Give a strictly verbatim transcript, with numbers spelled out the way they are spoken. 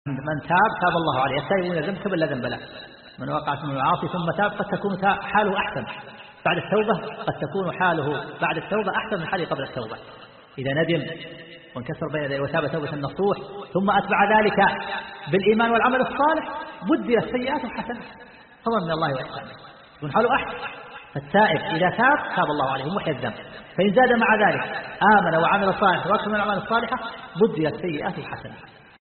من تاب تاب الله عليه. التائب من الذنب كمن لا ذنب له. من وقع من المعاصي ثم تاب قد تكون حاله أحسن بعد التوبة، قد تكون حاله بعد التوبة أحسن من حاله قبل التوبة. إذا ندم وانكسر بين يديه وتاب توبة نصوح ثم أتبع ذلك بالإيمان والعمل الصالح بدل السيئات الحسنات فضلا من الله وإحسانه، يكون حاله أحسن. فالتائب إذا تاب تاب الله عليه ومحي الذنب. فإن زاد مع ذلك آمن وعمل صالح وأكثر من الأعمال الصالحة بدل السيئات الحسنات.